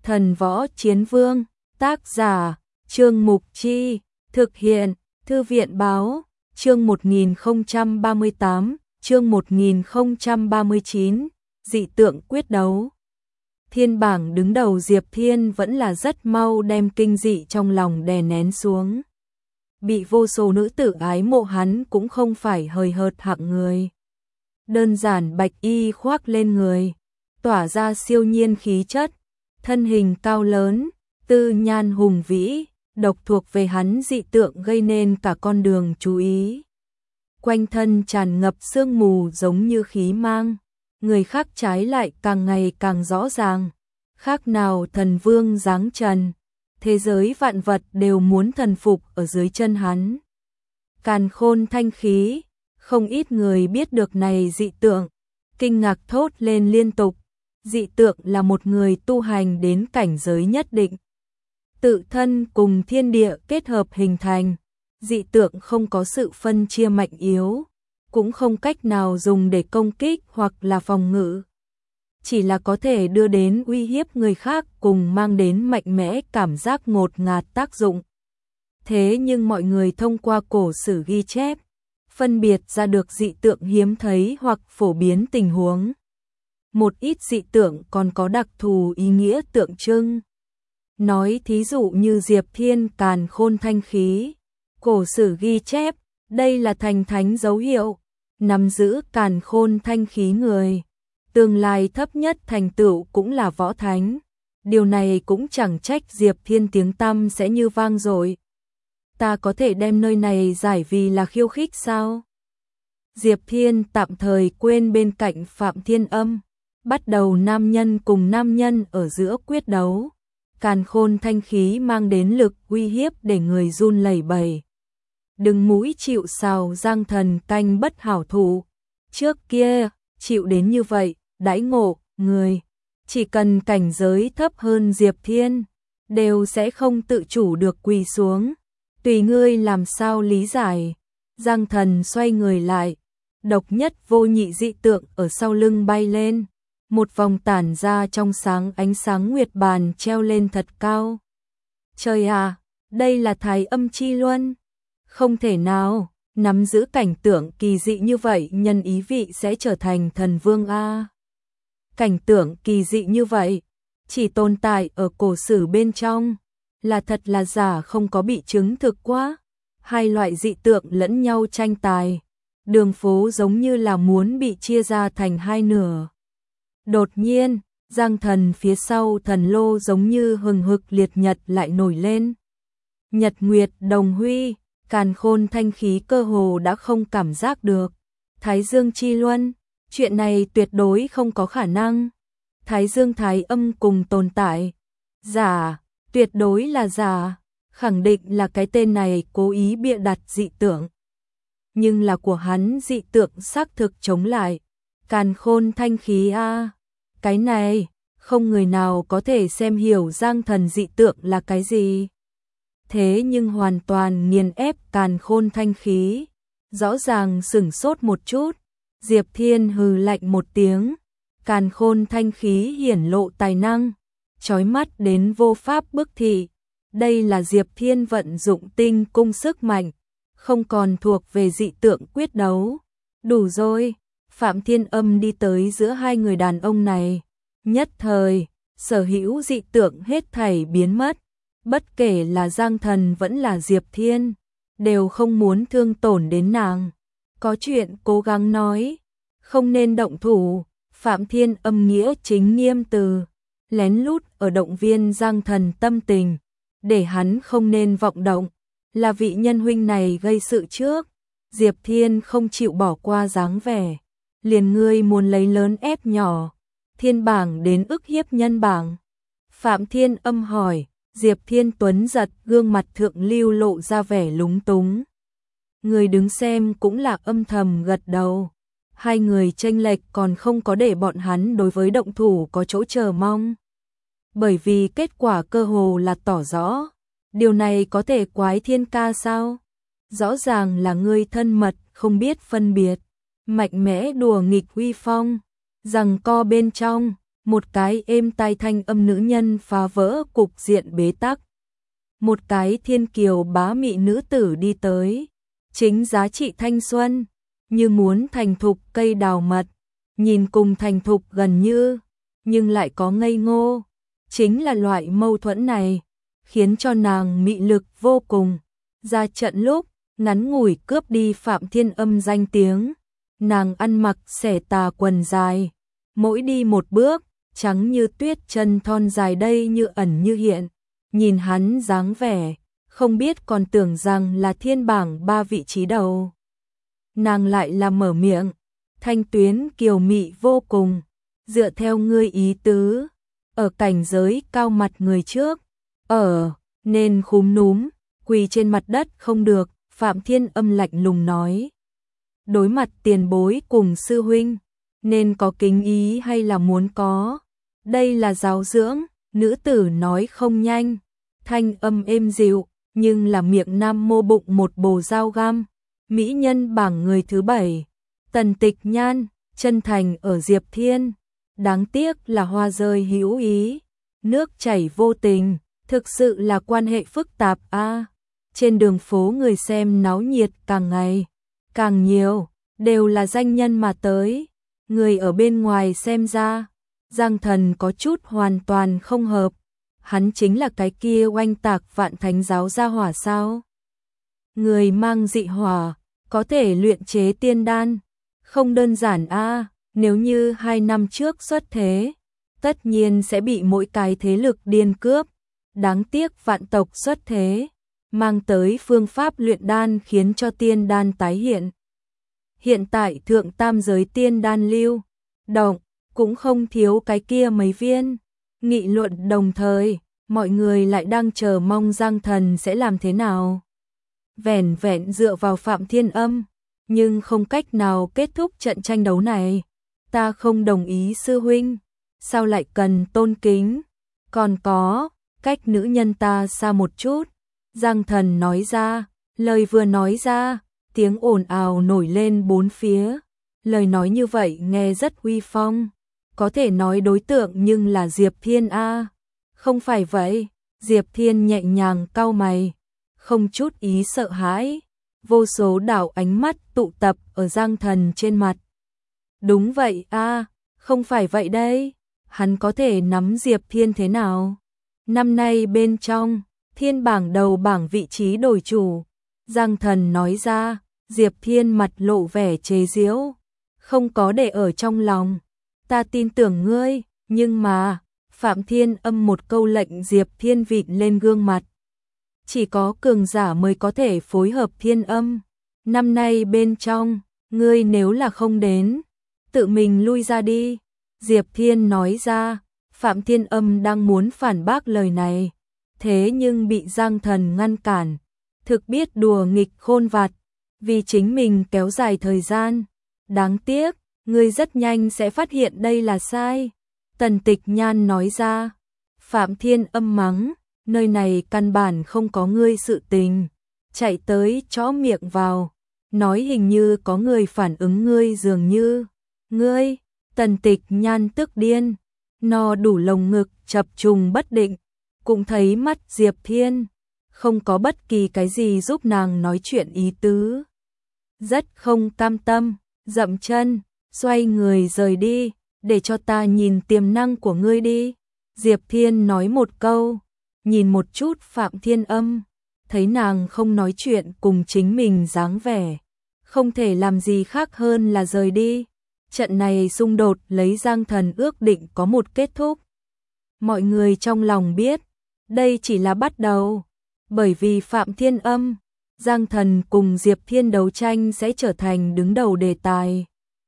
Thần võ chiến vương, tác giả, Trương Mục Chi, thực hiện, Thư viện báo, chương 1038, chương 1039, dị tượng quyết đấu. Thiên bảng đứng đầu Diệp Thiên vẫn là rất mau đem kinh dị trong lòng đè nén xuống. Bị vô số nữ tử ái mộ hắn cũng không phải hời hợt hạng người. Đơn giản bạch y khoác lên người, tỏa ra siêu nhiên khí chất, thân hình cao lớn, tư nhan hùng vĩ, độc thuộc về hắn dị tượng gây nên cả con đường chú ý. Quanh thân tràn ngập sương mù giống như khí mang, người khác trái lại càng ngày càng rõ ràng, khác nào thần vương giáng trần, thế giới vạn vật đều muốn thần phục ở dưới chân hắn. Càn khôn thanh khí, không ít người biết được này dị tượng, kinh ngạc thốt lên liên tục. Dị tượng là một người tu hành đến cảnh giới nhất định, tự thân cùng thiên địa kết hợp hình thành. Dị tượng không có sự phân chia mạnh yếu, cũng không cách nào dùng để công kích hoặc là phòng ngự, chỉ là có thể đưa đến uy hiếp người khác cùng mang đến mạnh mẽ cảm giác ngột ngạt tác dụng. Thế nhưng mọi người thông qua cổ sử ghi chép, phân biệt ra được dị tượng hiếm thấy hoặc phổ biến tình huống. Một ít dị tượng còn có đặc thù ý nghĩa tượng trưng. Nói thí dụ như Diệp Thiên càn khôn thanh khí, cổ sử ghi chép, đây là thành thánh dấu hiệu, nắm giữ càn khôn thanh khí người, tương lai thấp nhất thành tựu cũng là võ thánh. Điều này cũng chẳng trách Diệp Thiên tiếng tăm sẽ như vang dội. Ta có thể đem nơi này giải vì là khiêu khích sao? Diệp Thiên tạm thời quên bên cạnh Phạm Thiên Âm, bắt đầu nam nhân cùng nam nhân ở giữa quyết đấu. Càn khôn thanh khí mang đến lực uy hiếp để người run lẩy bẩy. Đừng mũi chịu sào Giang Thần canh bất hảo thủ. Trước kia, chịu đến như vậy, đãi ngộ, người chỉ cần cảnh giới thấp hơn Diệp Thiên, đều sẽ không tự chủ được quỳ xuống. Tùy ngươi làm sao lý giải. Giang Thần xoay người lại, độc nhất vô nhị dị tượng ở sau lưng bay lên. Một vòng tản ra trong sáng ánh sáng nguyệt bàn treo lên thật cao. Trời à, đây là Thái Âm Chi Luân. Không thể nào, nắm giữ cảnh tượng kỳ dị như vậy nhân ý vị sẽ trở thành thần vương a. Cảnh tượng kỳ dị như vậy, chỉ tồn tại ở cổ sử bên trong, là thật là giả không có bị chứng thực quá. Hai loại dị tượng lẫn nhau tranh tài, đường phố giống như là muốn bị chia ra thành hai nửa. Đột nhiên, Giang Thần phía sau thần lô giống như hừng hực liệt nhật lại nổi lên. Nhật nguyệt đồng huy, càn khôn thanh khí cơ hồ đã không cảm giác được. Thái Dương Chi Luân, chuyện này tuyệt đối không có khả năng. Thái Dương Thái Âm cùng tồn tại. Giả, tuyệt đối là giả, khẳng định là cái tên này cố ý bịa đặt dị tượng. Nhưng là của hắn dị tượng xác thực chống lại. Càn khôn thanh khí a, cái này, không người nào có thể xem hiểu Giang Thần dị tượng là cái gì. Thế nhưng hoàn toàn nghiền ép càn khôn thanh khí. Rõ ràng sửng sốt một chút, Diệp Thiên hừ lạnh một tiếng, càn khôn thanh khí hiển lộ tài năng, chói mắt đến vô pháp bức thị. Đây là Diệp Thiên vận dụng tinh cung sức mạnh, không còn thuộc về dị tượng quyết đấu. Đủ rồi. Phạm Thiên Âm đi tới giữa hai người đàn ông này, nhất thời, sở hữu dị tượng hết thảy biến mất, bất kể là Giang Thần vẫn là Diệp Thiên, đều không muốn thương tổn đến nàng. Có chuyện cố gắng nói, không nên động thủ. Phạm Thiên Âm nghĩa chính nghiêm từ, lén lút ở động viên Giang Thần tâm tình, để hắn không nên vọng động, là vị nhân huynh này gây sự trước. Diệp Thiên không chịu bỏ qua dáng vẻ. Liền ngươi muốn lấy lớn ép nhỏ, thiên bảng đến ức hiếp nhân bảng. Phạm Thiên Âm hỏi, Diệp Thiên Tuấn giật gương mặt thượng lưu lộ ra vẻ lúng túng. Người đứng xem cũng là âm thầm gật đầu. Hai người chênh lệch còn không có để bọn hắn đối với động thủ có chỗ chờ mong. Bởi vì kết quả cơ hồ là tỏ rõ. Điều này có thể quái Thiên ca sao? Rõ ràng là ngươi thân mật, không biết phân biệt. Mạnh mẽ đùa nghịch uy phong, rằng co bên trong, Một cái êm tai thanh âm nữ nhân phá vỡ cục diện bế tắc. Một cái thiên kiều bá mị nữ tử đi tới, chính giá trị thanh xuân, như muốn thành thục cây đào mật, nhìn cùng thành thục gần như, nhưng lại có ngây ngô. Chính là loại mâu thuẫn này, khiến cho nàng mị lực vô cùng. Ra trận lúc, ngắn ngủi cướp đi Phạm Thiên Âm danh tiếng. Nàng ăn mặc xẻ tà quần dài, mỗi đi một bước, trắng như tuyết chân thon dài đây như ẩn như hiện. Nhìn hắn dáng vẻ, không biết còn tưởng rằng là thiên bảng 3 vị trí đầu. Nàng lại là mở miệng, thanh tuyến kiều mị vô cùng, dựa theo ngươi ý tứ, ở cảnh giới cao mặt người trước, nên khúm núm, quỳ trên mặt đất không được, Phạm Thiên Âm lạnh lùng nói. Đối mặt tiền bối cùng sư huynh, nên có kính ý hay là muốn có? Đây là giáo dưỡng, nữ tử nói không nhanh, thanh âm êm dịu, nhưng là miệng nam mô bụng một bồ dao găm. Mỹ nhân bảng người thứ 7, Tần Tịch Nhan, chân thành ở Diệp Thiên. Đáng tiếc là hoa rơi hữu ý, nước chảy vô tình, thực sự là quan hệ phức tạp a. Trên đường phố người xem náo nhiệt càng ngày càng nhiều, đều là danh nhân mà tới. Người ở bên ngoài xem ra, Giang Thần có chút hoàn toàn không hợp. Hắn chính là cái kia oanh tạc Vạn Thánh giáo gia hỏa sao? Người mang dị hỏa, có thể luyện chế tiên đan, không đơn giản a. Nếu như 2 năm trước xuất thế, tất nhiên sẽ bị mỗi cái thế lực điên cướp. Đáng tiếc vạn tộc xuất thế, mang tới phương pháp luyện đan khiến cho tiên đan tái hiện. Hiện tại thượng tam giới tiên đan lưu động, cũng không thiếu cái kia mấy viên. Nghị luận đồng thời, mọi người lại đang chờ mong Giang Thần sẽ làm thế nào. Vẻn vẹn dựa vào Phạm Thiên Âm, nhưng không cách nào kết thúc trận tranh đấu này. Ta không đồng ý sư huynh, sao lại cần tôn kính? Còn có, cách nữ nhân ta xa một chút. Giang Thần nói ra, lời vừa nói ra, tiếng ồn ào nổi lên bốn phía. Lời nói như vậy nghe rất uy phong, có thể nói đối tượng nhưng là Diệp Thiên a. Không phải vậy, Diệp Thiên nhẹ nhàng cau mày, không chút ý sợ hãi. Vô số đảo ánh mắt tụ tập ở Giang Thần trên mặt. Đúng vậy a, không phải vậy đây, hắn có thể nắm Diệp Thiên thế nào? Năm nay bên trong, thiên bảng đầu bảng vị trí đổi chủ. Giang Thần nói ra, Diệp Thiên mặt lộ vẻ chế giễu, không có để ở trong lòng. Ta tin tưởng ngươi, nhưng mà, Phạm Thiên Âm một câu lệnh Diệp Thiên vịn lên gương mặt. Chỉ có cường giả mới có thể phối hợp Thiên Âm. Năm nay bên trong, ngươi nếu là không đến, tự mình lui ra đi. Diệp Thiên nói ra, Phạm Thiên Âm đang muốn phản bác lời này, thế nhưng bị Giang Thần ngăn cản. Thực biết đùa nghịch khôn vặt, vì chính mình kéo dài thời gian. Đáng tiếc, ngươi rất nhanh sẽ phát hiện đây là sai. Tần Tịch Nhan nói ra. Phạm Thiên Âm mắng, nơi này căn bản không có ngươi sự tình. Chạy tới chó miệng vào, nói hình như có người phản ứng ngươi dường như. Ngươi, Tần Tịch Nhan tức điên, no đủ lồng ngực chập trùng bất định, cũng thấy mắt Diệp Thiên, không có bất kỳ cái gì giúp nàng nói chuyện ý tứ. Rất không cam tâm, dậm chân, xoay người rời đi, để cho ta nhìn tiềm năng của ngươi đi. Diệp Thiên nói một câu, nhìn một chút Phạm Thiên Âm, thấy nàng không nói chuyện cùng chính mình dáng vẻ, không thể làm gì khác hơn là rời đi. Trận này xung đột lấy Giang Thần ước định có một kết thúc. Mọi người trong lòng biết, đây chỉ là bắt đầu, bởi vì Phạm Thiên Âm, Giang Thần cùng Diệp Thiên đấu tranh sẽ trở thành đứng đầu đề tài.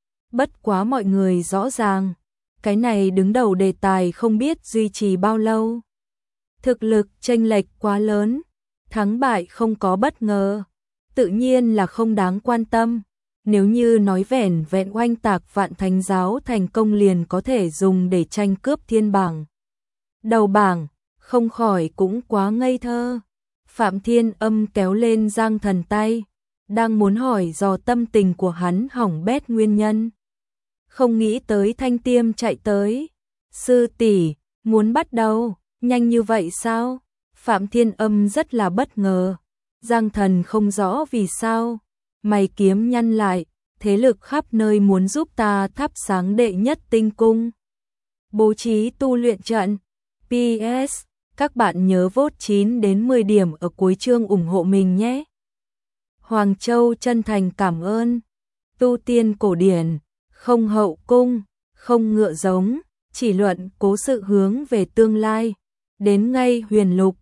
Bất quá mọi người rõ ràng, cái này đứng đầu đề tài không biết duy trì bao lâu. Thực lực chênh lệch quá lớn, thắng bại không có bất ngờ, tự nhiên là không đáng quan tâm. Nếu như nói vẻn vẹn oanh tạc Vạn Thánh giáo thành công liền có thể dùng để tranh cướp thiên bảng đầu bảng, không khỏi cũng quá ngây thơ. Phạm Thiên Âm kéo lên Giang Thần tay, đang muốn hỏi dò tâm tình của hắn hỏng bét nguyên nhân. Không nghĩ tới Thanh Tiêm chạy tới, Sư tỷ, muốn bắt đầu, nhanh như vậy sao? Phạm Thiên Âm rất là bất ngờ. Giang Thần không rõ vì sao. Mày kiếm nhăn lại, thế lực khắp nơi muốn giúp ta thắp sáng đệ nhất tinh cung. Bố trí tu luyện trận. PS, các bạn nhớ vote 9 đến 10 điểm ở cuối chương ủng hộ mình nhé. Hoàng Châu chân thành cảm ơn. Tu tiên cổ điển, không hậu cung, không ngựa giống, chỉ luận cố sự hướng về tương lai. Đến ngay huyền lục,